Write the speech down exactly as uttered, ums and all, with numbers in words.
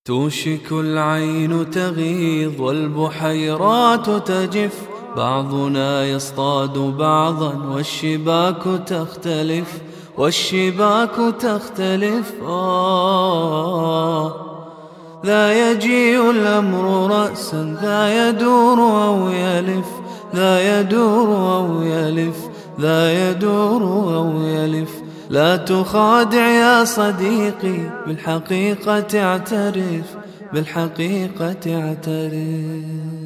توشك العين تغيظ والبحيرات تجف، بعضنا يصطاد بعضا والشباك تختلف، والشباك تختلف. آه ذا يجيء الأمر رأسا، ذا يدور أو يلف، ذا يدور أو يلف، ذا يدور أو يلف. لا تخادع يا صديقي، بالحقيقة اعترف، بالحقيقة اعترف.